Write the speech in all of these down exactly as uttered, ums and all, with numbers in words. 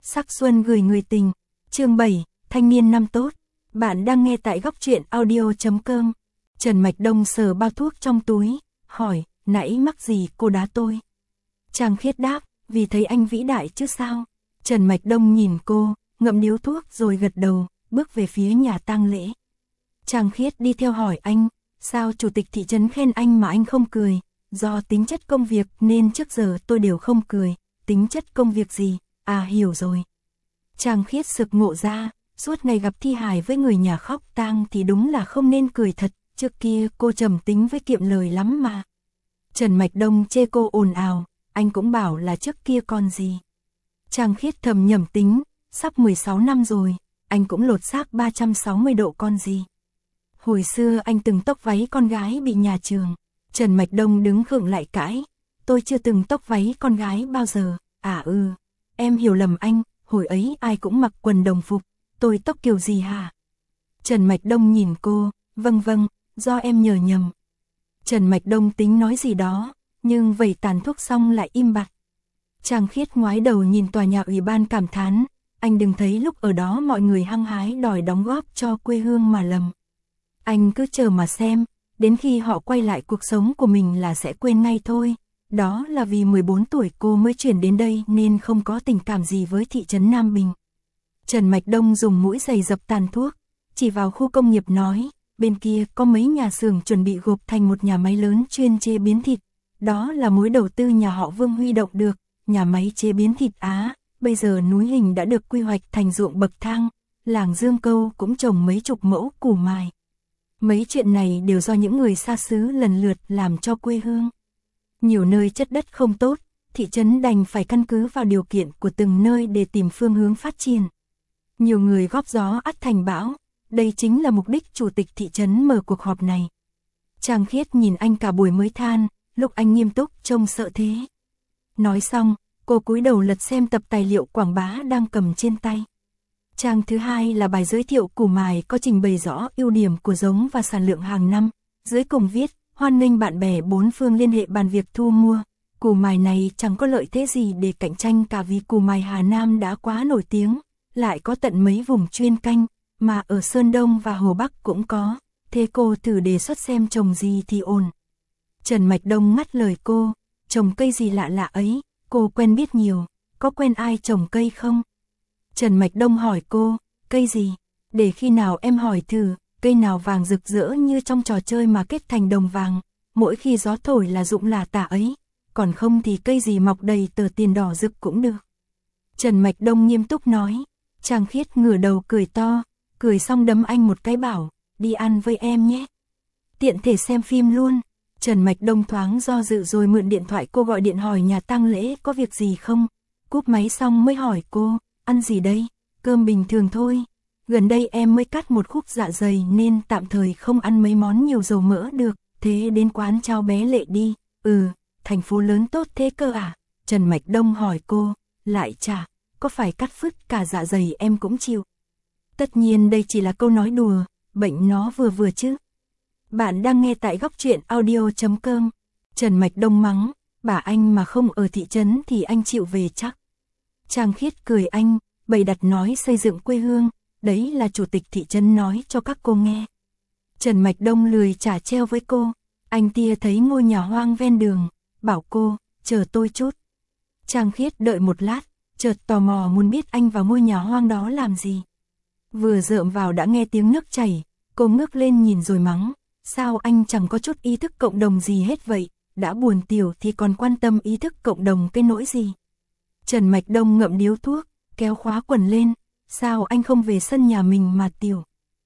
Sắc xuân gửi người tình. Chương bảy, thanh niên năm tốt. Bạn đang nghe tại góc truyện audio chấm com. Trần Mạch Đông sờ bao thuốc trong túi, hỏi, nãy mắc gì cô đá tôi? Trang Khiết đáp, vì thấy anh vĩ đại chứ sao? Trần Mạch Đông nhìn cô, ngậm điếu thuốc rồi gật đầu, bước về phía nhà tang lễ. Trang Khiết đi theo hỏi anh, sao chủ tịch thị trấn khen anh mà anh không cười? Do tính chất công việc nên trước giờ tôi đều không cười. Tính chất công việc gì? À hiểu rồi. Trang Khiết sực ngộ ra, suốt ngày gặp thi hài với người nhà khóc tang thì đúng là không nên cười thật, trước kia cô trầm tính với kiệm lời lắm mà. Trần Mạch Đông chê cô ồn ào, anh cũng bảo là trước kia còn gì. Trang Khiết thầm nhẩm tính, sắp mười sáu năm rồi, anh cũng lột xác ba trăm sáu mươi độ con gì. Hồi xưa anh từng tóc váy con gái bị nhà trường. Trần Mạch Đông đứng khựng lại cãi, tôi chưa từng tóc váy con gái bao giờ. À ừ, em hiểu lầm anh, hồi ấy ai cũng mặc quần đồng phục, tôi tóc kiểu gì hả? Trần Mạch Đông nhìn cô, vâng vâng, do em nhờ nhầm. Trần Mạch Đông tính nói gì đó, nhưng vẩy tàn thuốc xong lại im bặt. Trang Khiết ngoái đầu nhìn tòa nhà ủy ban cảm thán, anh đừng thấy lúc ở đó mọi người hăng hái đòi đóng góp cho quê hương mà lầm. Anh cứ chờ mà xem, đến khi họ quay lại cuộc sống của mình là sẽ quên ngay thôi. Đó là vì mười bốn tuổi cô mới chuyển đến đây nên không có tình cảm gì với thị trấn Nam Bình. Trần Mạch Đông dùng mũi giày dập tàn thuốc, chỉ vào khu công nghiệp nói, bên kia có mấy nhà xưởng chuẩn bị gộp thành một nhà máy lớn chuyên chế biến thịt. Đó là mối đầu tư nhà họ Vương huy động được, nhà máy chế biến thịt Á, bây giờ núi Hình đã được quy hoạch thành ruộng bậc thang, làng Dương Câu cũng trồng mấy chục mẫu củ mài. Mấy chuyện này đều do những người xa xứ lần lượt làm cho quê hương. Nhiều nơi chất đất không tốt, thị trấn đành phải căn cứ vào điều kiện của từng nơi để tìm phương hướng phát triển. Nhiều người góp gió ắt thành bão, đây chính là mục đích chủ tịch thị trấn mở cuộc họp này. Trang Khiết nhìn anh cả buổi mới than, lúc anh nghiêm túc trông sợ thế. Nói xong, cô cúi đầu lật xem tập tài liệu quảng bá đang cầm trên tay. Trang thứ hai là bài giới thiệu củ mài có trình bày rõ ưu điểm của giống và sản lượng hàng năm. Dưới cùng viết, hoan nghênh bạn bè bốn phương liên hệ bàn việc thu mua. Củ mài này chẳng có lợi thế gì để cạnh tranh cả vì củ mài Hà Nam đã quá nổi tiếng, lại có tận mấy vùng chuyên canh, mà ở Sơn Đông và Hồ Bắc cũng có. Thế cô thử đề xuất xem trồng gì thì ổn. Trần Mạch Đông ngắt lời cô, trồng cây gì lạ lạ ấy, cô quen biết nhiều, có quen ai trồng cây không? Trần Mạch Đông hỏi cô, cây gì? Để khi nào em hỏi thử, cây nào vàng rực rỡ như trong trò chơi mà kết thành đồng vàng, mỗi khi gió thổi là rụng là tả ấy, còn không thì cây gì mọc đầy tờ tiền đỏ rực cũng được. Trần Mạch Đông nghiêm túc nói, Trang Khiết ngửa đầu cười to, cười xong đấm anh một cái bảo, đi ăn với em nhé. Tiện thể xem phim luôn. Trần Mạch Đông thoáng do dự rồi mượn điện thoại cô gọi điện hỏi nhà tang lễ có việc gì không. Cúp máy xong mới hỏi cô, ăn gì đây? Cơm bình thường thôi. Gần đây em mới cắt một khúc dạ dày nên tạm thời không ăn mấy món nhiều dầu mỡ được, thế đến quán Chao Bé Lệ đi. Ừ, thành phố lớn tốt thế cơ à? Trần Mạch Đông hỏi cô, lại chả, có phải cắt phứt cả dạ dày em cũng chịu. Tất nhiên đây chỉ là câu nói đùa, bệnh nó vừa vừa chứ. Bạn đang nghe tại góc truyện audio chấm com. Trần Mạch Đông mắng, bà anh mà không ở thị trấn thì anh chịu về chắc. Trang Khiết cười anh, bày đặt nói xây dựng quê hương, đấy là chủ tịch thị trấn nói cho các cô nghe. Trần Mạch Đông lười trả treo với cô, anh tia thấy ngôi nhà hoang ven đường, bảo cô, chờ tôi chút. Trang Khiết đợi một lát, chợt tò mò muốn biết anh vào ngôi nhà hoang đó làm gì. Vừa dợm vào đã nghe tiếng nước chảy, cô ngước lên nhìn rồi mắng, sao anh chẳng có chút ý thức cộng đồng gì hết vậy, đã buồn tiểu thì còn quan tâm ý thức cộng đồng cái nỗi gì. Trần Mạch Đông ngậm điếu thuốc, kéo khóa quần lên, sao anh không về sân nhà mình mà tiểu.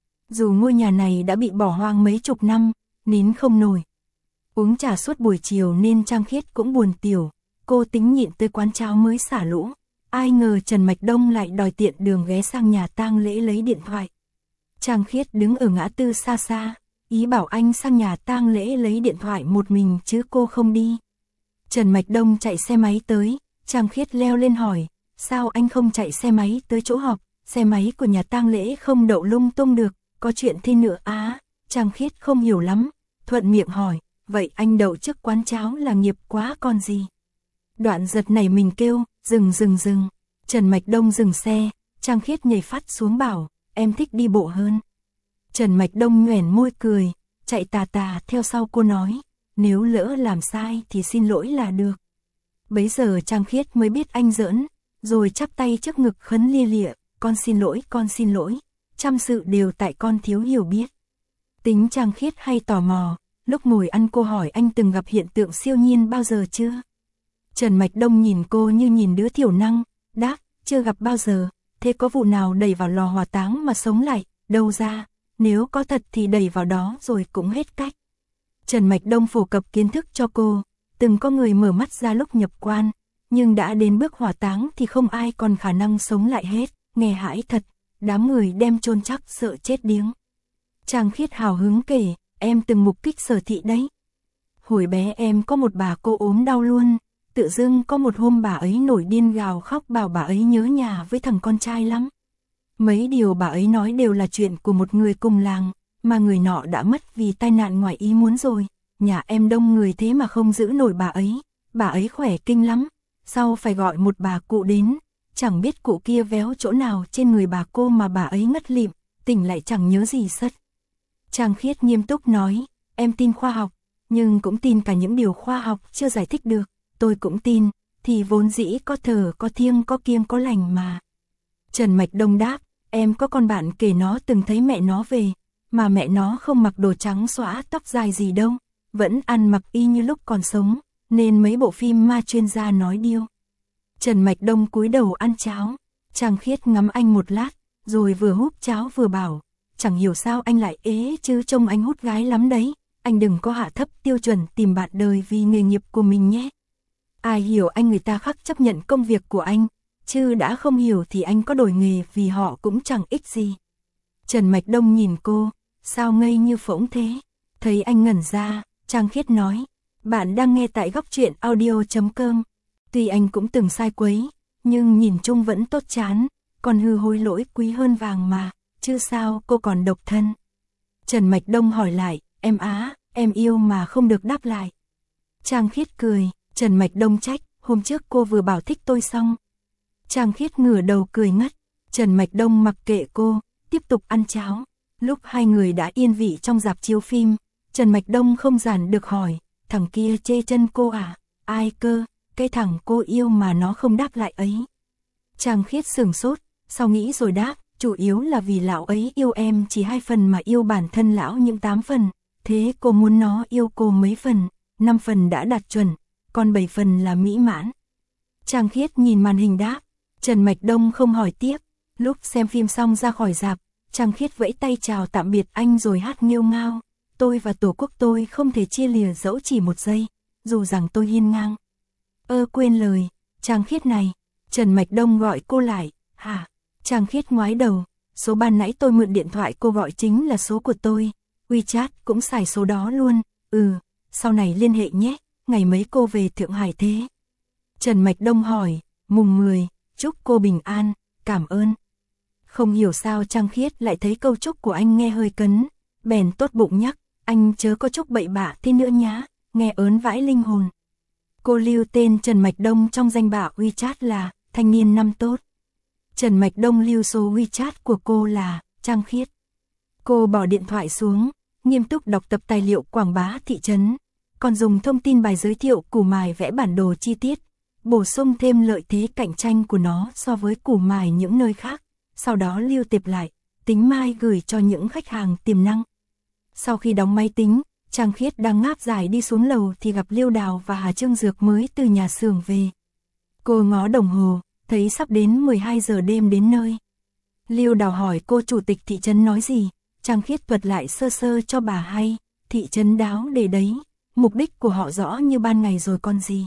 Dù ngôi nhà này đã bị bỏ hoang mấy chục năm, nín không nổi. Uống trà suốt buổi chiều nên Trang Khiết cũng buồn tiểu, cô tính nhịn tới quán cháo mới xả lũ. Ai ngờ Trần Mạch Đông lại đòi tiện đường ghé sang nhà tang lễ lấy điện thoại. Trang Khiết đứng ở ngã tư xa xa, ý bảo anh sang nhà tang lễ lấy điện thoại một mình chứ cô không đi. Trần Mạch Đông chạy xe máy tới, Trang Khiết leo lên hỏi, sao anh không chạy xe máy tới chỗ họp, xe máy của nhà tang lễ không đậu lung tung được, có chuyện thế nữa á. Trang Khiết không hiểu lắm, thuận miệng hỏi, vậy anh đậu trước quán cháo là nghiệp quá còn gì. Đoạn giật này mình kêu, dừng dừng dừng. Trần Mạch Đông dừng xe, Trang Khiết nhảy phát xuống bảo, em thích đi bộ hơn. Trần Mạch Đông nhoẻn môi cười, chạy tà tà theo sau cô nói, nếu lỡ làm sai thì xin lỗi là được. Bấy giờ Trang Khiết mới biết anh giỡn, rồi chắp tay trước ngực khấn lia lịa, con xin lỗi, con xin lỗi, trăm sự đều tại con thiếu hiểu biết. Tính Trang Khiết hay tò mò, lúc ngồi ăn cô hỏi anh từng gặp hiện tượng siêu nhiên bao giờ chưa? Trần Mạch Đông nhìn cô như nhìn đứa thiểu năng, đáp, chưa gặp bao giờ, thế có vụ nào đẩy vào lò hỏa táng mà sống lại, đâu ra, nếu có thật thì đẩy vào đó rồi cũng hết cách. Trần Mạch Đông phổ cập kiến thức cho cô, từng có người mở mắt ra lúc nhập quan, nhưng đã đến bước hỏa táng thì không ai còn khả năng sống lại hết, nghe hãi thật, đám người đem chôn chắc sợ chết điếng. Trang Khiết hào hứng kể, em từng mục kích Sở Thị đấy. Hồi bé em có một bà cô ốm đau luôn, tự dưng có một hôm bà ấy nổi điên gào khóc bảo bà ấy nhớ nhà với thằng con trai lắm. Mấy điều bà ấy nói đều là chuyện của một người cùng làng, mà người nọ đã mất vì tai nạn ngoài ý muốn rồi. Nhà em đông người thế mà không giữ nổi bà ấy, bà ấy khỏe kinh lắm, sau phải gọi một bà cụ đến, chẳng biết cụ kia véo chỗ nào trên người bà cô mà bà ấy ngất lịm, tỉnh lại chẳng nhớ gì sất. Trang Khiết nghiêm túc nói, em tin khoa học, nhưng cũng tin cả những điều khoa học chưa giải thích được, tôi cũng tin, thì vốn dĩ có thờ, có thiêng, có kiêng, có lành mà. Trần Mạch Đông đáp, em có con bạn kể nó từng thấy mẹ nó về, mà mẹ nó không mặc đồ trắng xõa tóc dài gì đâu, vẫn ăn mặc y như lúc còn sống, nên mấy bộ phim ma chuyên gia nói điêu. Trần Mạch Đông cúi đầu ăn cháo, Trang Khiết ngắm anh một lát, rồi vừa húp cháo vừa bảo, chẳng hiểu sao anh lại ế chứ trông anh hút gái lắm đấy, anh đừng có hạ thấp tiêu chuẩn tìm bạn đời vì nghề nghiệp của mình nhé. Ai hiểu anh người ta khắc chấp nhận công việc của anh, chứ đã không hiểu thì anh có đổi nghề vì họ cũng chẳng ích gì. Trần Mạch Đông nhìn cô, sao ngây như phỗng thế? Thấy anh ngẩn ra, Trang Khiết nói, bạn đang nghe tại góc truyện audio chấm com. Tuy anh cũng từng sai quấy, nhưng nhìn chung vẫn tốt chán, còn hư hối lỗi quý hơn vàng mà, chứ sao cô còn độc thân. Trần Mạch Đông hỏi lại, em á, em yêu mà không được đáp lại. Trang Khiết cười, Trần Mạch Đông trách, hôm trước cô vừa bảo thích tôi xong. Trang Khiết ngửa đầu cười ngất, Trần Mạch Đông mặc kệ cô, tiếp tục ăn cháo. Lúc hai người đã yên vị trong rạp chiếu phim, Trần Mạch Đông không giản được hỏi, thằng kia chê chân cô à? Ai cơ, cái thằng cô yêu mà nó không đáp lại ấy. Trang Khiết sửng sốt, sau nghĩ rồi đáp, chủ yếu là vì lão ấy yêu em chỉ hai phần mà yêu bản thân lão những tám phần, thế cô muốn nó yêu cô mấy phần, năm phần đã đạt chuẩn, còn bảy phần là mỹ mãn. Trang Khiết nhìn màn hình đáp, Trần Mạch Đông không hỏi tiếp, lúc xem phim xong ra khỏi rạp, Trang Khiết vẫy tay chào tạm biệt anh rồi hát nghêu ngao, tôi và tổ quốc tôi không thể chia lìa dẫu chỉ một giây, dù rằng tôi hiên ngang. Ơ quên lời, Trang Khiết này, Trần Mạch Đông gọi cô lại, hả? Trang Khiết ngoái đầu, số ban nãy tôi mượn điện thoại cô gọi chính là số của tôi, WeChat cũng xài số đó luôn, ừ, sau này liên hệ nhé, ngày mấy cô về Thượng Hải thế? Trần Mạch Đông hỏi, mùng mười, chúc cô bình an, cảm ơn. Không hiểu sao Trang Khiết lại thấy câu chúc của anh nghe hơi cấn, bèn tốt bụng nhắc, anh chớ có chúc bậy bạ thế nữa nhá, nghe ớn vãi linh hồn. Cô lưu tên Trần Mạch Đông trong danh bạ WeChat là thanh niên năm tốt. Trần Mạch Đông lưu số WeChat của cô là Trang Khiết. Cô bỏ điện thoại xuống, nghiêm túc đọc tập tài liệu quảng bá thị trấn, còn dùng thông tin bài giới thiệu củ mài vẽ bản đồ chi tiết, bổ sung thêm lợi thế cạnh tranh của nó so với củ mài những nơi khác, sau đó lưu tệp lại, tính mai gửi cho những khách hàng tiềm năng. Sau khi đóng máy tính, Trang Khiết đang ngáp dài đi xuống lầu thì gặp Liêu Đào và Hà Trương Dược mới từ nhà xưởng về. Cô ngó đồng hồ, thấy sắp đến mười hai giờ đêm đến nơi. Liêu Đào hỏi cô chủ tịch thị trấn nói gì, Trang Khiết thuật lại sơ sơ cho bà hay, thị trấn đáo để đấy, mục đích của họ rõ như ban ngày rồi con gì.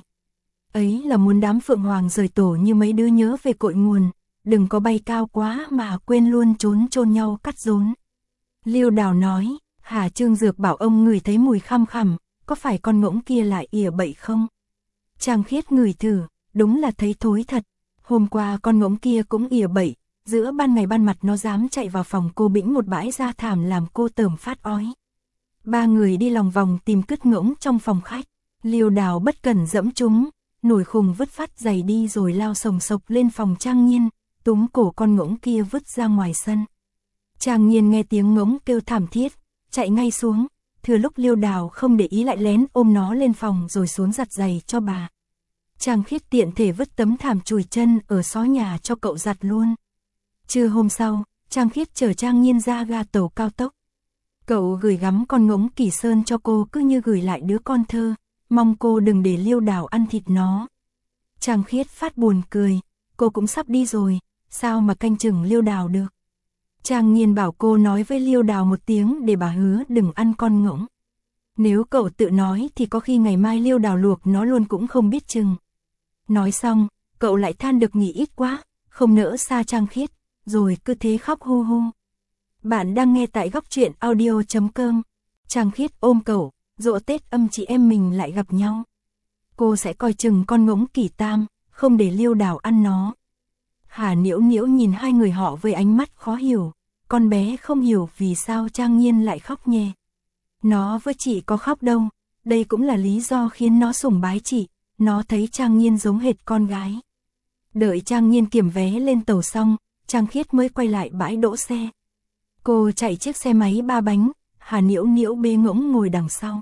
Ấy là muốn đám Phượng Hoàng rời tổ như mấy đứa nhớ về cội nguồn, đừng có bay cao quá mà quên luôn trốn chôn nhau cắt rốn. Liêu Đào nói, Hà Trương Dược bảo ông ngửi thấy mùi khăm khằm, có phải con ngỗng kia lại ỉa bậy không? Trang Khiết ngửi thử, đúng là thấy thối thật. Hôm qua con ngỗng kia cũng ỉa bậy, giữa ban ngày ban mặt nó dám chạy vào phòng cô bĩnh một bãi da thảm làm cô tởm phát ói. Ba người đi lòng vòng tìm cứt ngỗng trong phòng khách, Liêu Đào bất cẩn dẫm chúng, nổi khùng vứt phát giày đi rồi lao sồng sộc lên phòng Trang Nhiên, túm cổ con ngỗng kia vứt ra ngoài sân. Trang Nhiên nghe tiếng ngỗng kêu thảm thiết, chạy ngay xuống, thừa lúc Liêu Đào không để ý lại lén ôm nó lên phòng rồi xuống giặt giày cho bà. Trang Khiết tiện thể vứt tấm thảm chùi chân ở xó nhà cho cậu giặt luôn. Trưa hôm sau, Trang Khiết chở Trang Nhiên ra ga tàu cao tốc. Cậu gửi gắm con ngỗng Kỳ Sơn cho cô cứ như gửi lại đứa con thơ, mong cô đừng để Liêu Đào ăn thịt nó. Trang Khiết phát buồn cười, cô cũng sắp đi rồi, sao mà canh chừng Liêu Đào được. Trang Nhiên bảo cô nói với Liêu Đào một tiếng để bà hứa đừng ăn con ngỗng. Nếu cậu tự nói thì có khi ngày mai Liêu Đào luộc nó luôn cũng không biết chừng. Nói xong, cậu lại than được nghỉ ít quá, không nỡ xa Trang Khiết, rồi cứ thế khóc hu hu. Bạn đang nghe tại góc truyện audio chấm com. Trang Khiết ôm cậu, giỗ Tết âm chị em mình lại gặp nhau. Cô sẽ coi chừng con ngỗng Kỳ Tam, không để Liêu Đào ăn nó. Hà Nhiễu Nhiễu nhìn hai người họ với ánh mắt khó hiểu, con bé không hiểu vì sao Trang Nhiên lại khóc nhè. Nó với chị có khóc đâu, đây cũng là lý do khiến nó sủng bái chị, nó thấy Trang Nhiên giống hệt con gái. Đợi Trang Nhiên kiểm vé lên tàu xong, Trang Khiết mới quay lại bãi đỗ xe. Cô chạy chiếc xe máy ba bánh, Hà Nhiễu Nhiễu bế ngỗng ngồi đằng sau.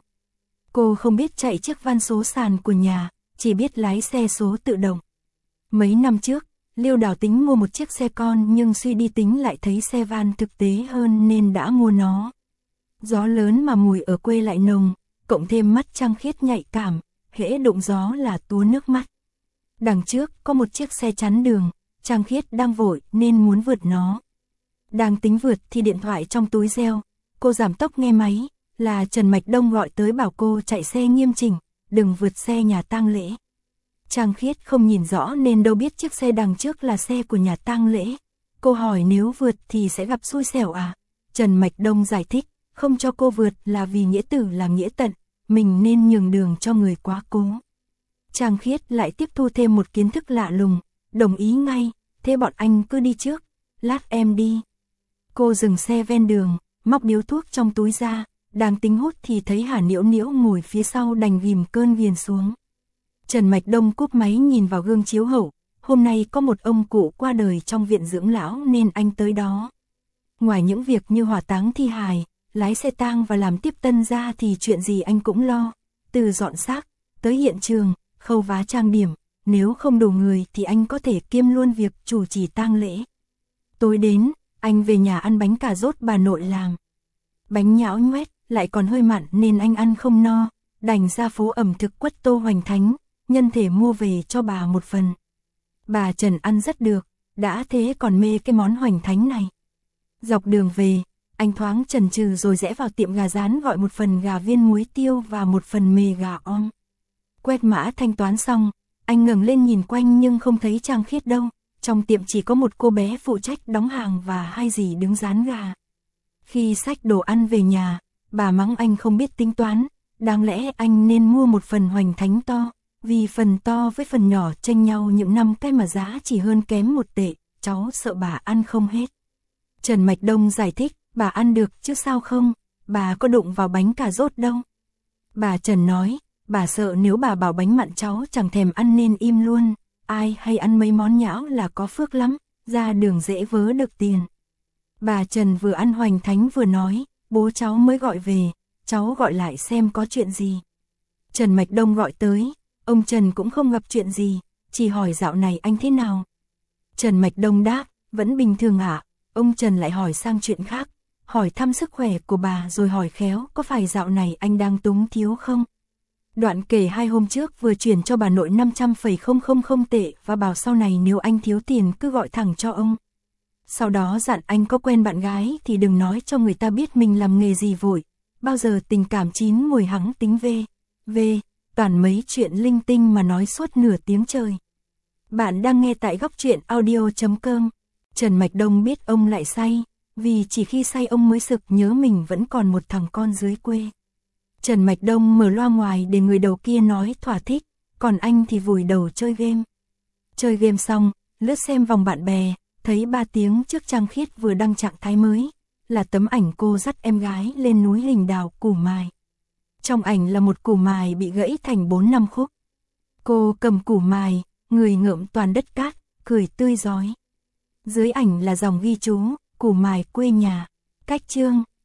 Cô không biết chạy chiếc van số sàn của nhà, chỉ biết lái xe số tự động. Mấy năm trước, Liêu Đào tính mua một chiếc xe con nhưng suy đi tính lại thấy xe van thực tế hơn nên đã mua nó. Gió lớn mà mùi ở quê lại nồng, cộng thêm mắt Trang Khiết nhạy cảm, hễ đụng gió là túa nước mắt. Đằng trước có một chiếc xe chắn đường, Trang Khiết đang vội nên muốn vượt nó. Đang tính vượt thì điện thoại trong túi reo, cô giảm tốc nghe máy, là Trần Mạch Đông gọi tới bảo cô chạy xe nghiêm chỉnh, đừng vượt xe nhà tang lễ. Trang Khiết không nhìn rõ nên đâu biết chiếc xe đằng trước là xe của nhà tang lễ. Cô hỏi nếu vượt thì sẽ gặp xui xẻo à? Trần Mạch Đông giải thích, không cho cô vượt là vì nghĩa tử là nghĩa tận, mình nên nhường đường cho người quá cố. Trang Khiết lại tiếp thu thêm một kiến thức lạ lùng, đồng ý ngay, thế bọn anh cứ đi trước, lát em đi. Cô dừng xe ven đường, móc điếu thuốc trong túi ra, đang tính hút thì thấy Hà Nhiễu Nhiễu ngồi phía sau đành ghim cơn ghiền xuống. Trần Mạch Đông cúp máy nhìn vào gương chiếu hậu, hôm nay có một ông cụ qua đời trong viện dưỡng lão nên anh tới đó. Ngoài những việc như hỏa táng thi hài, lái xe tang và làm tiếp tân ra thì chuyện gì anh cũng lo, từ dọn xác, tới hiện trường, khâu vá trang điểm, nếu không đủ người thì anh có thể kiêm luôn việc chủ trì tang lễ. Tối đến, anh về nhà ăn bánh cà rốt bà nội làm. Bánh nhão nhoét, lại còn hơi mặn nên anh ăn không no, đành ra phố ẩm thực Quất Tô Hoành Thánh, nhân thể mua về cho bà một phần. Bà Trần ăn rất được, đã thế còn mê cái món Hoành Thánh này. Dọc đường về, anh thoáng chần chừ rồi rẽ vào tiệm gà rán gọi một phần gà viên muối tiêu và một phần mề gà om. Quét mã thanh toán xong, anh ngẩng lên nhìn quanh nhưng không thấy Trang Khiết đâu, trong tiệm chỉ có một cô bé phụ trách đóng hàng và hai dì đứng rán gà. Khi xách đồ ăn về nhà, bà mắng anh không biết tính toán, đáng lẽ anh nên mua một phần Hoành Thánh to, vì phần to với phần nhỏ chênh nhau những năm cái mà giá chỉ hơn kém một tệ, cháu sợ bà ăn không hết. Trần Mạch Đông giải thích, bà ăn được chứ sao không, bà có đụng vào bánh cà rốt đâu. Bà Trần nói, bà sợ nếu bà bảo bánh mặn cháu chẳng thèm ăn nên im luôn, ai hay ăn mấy món nhão là có phước lắm, ra đường dễ vớ được tiền. Bà Trần vừa ăn Hoành Thánh vừa nói, bố cháu mới gọi về, cháu gọi lại xem có chuyện gì. Trần Mạch Đông gọi tới, ông Trần cũng không gặp chuyện gì, chỉ hỏi dạo này anh thế nào. Trần Mạch Đông đáp, vẫn bình thường ạ. Ông Trần lại hỏi sang chuyện khác, hỏi thăm sức khỏe của bà rồi hỏi khéo có phải dạo này anh đang túng thiếu không. Đoạn kể hai hôm trước vừa chuyển cho bà nội năm trăm phẩy không không không tệ và bảo sau này nếu anh thiếu tiền cứ gọi thẳng cho ông. Sau đó dặn anh có quen bạn gái thì đừng nói cho người ta biết mình làm nghề gì vội, bao giờ tình cảm chín mùi hắng tính về, về, toàn mấy chuyện linh tinh mà nói suốt nửa tiếng trời. Bạn đang nghe tại góc truyện audio chấm com. Trần Mạch Đông biết ông lại say, vì chỉ khi say ông mới sực nhớ mình vẫn còn một thằng con dưới quê. Trần Mạch Đông mở loa ngoài để người đầu kia nói thỏa thích, còn anh thì vùi đầu chơi game. Chơi game xong, lướt xem vòng bạn bè, thấy ba tiếng trước Trang Khiết vừa đăng trạng thái mới, là tấm ảnh cô dắt em gái lên núi Hình Đào Củ Mài. Trong ảnh là một củ mài bị gãy thành bốn năm khúc. Cô cầm củ mài, người ngợm toàn đất cát, cười tươi rói. Dưới ảnh là dòng ghi chú, củ mài quê nhà. Cách chương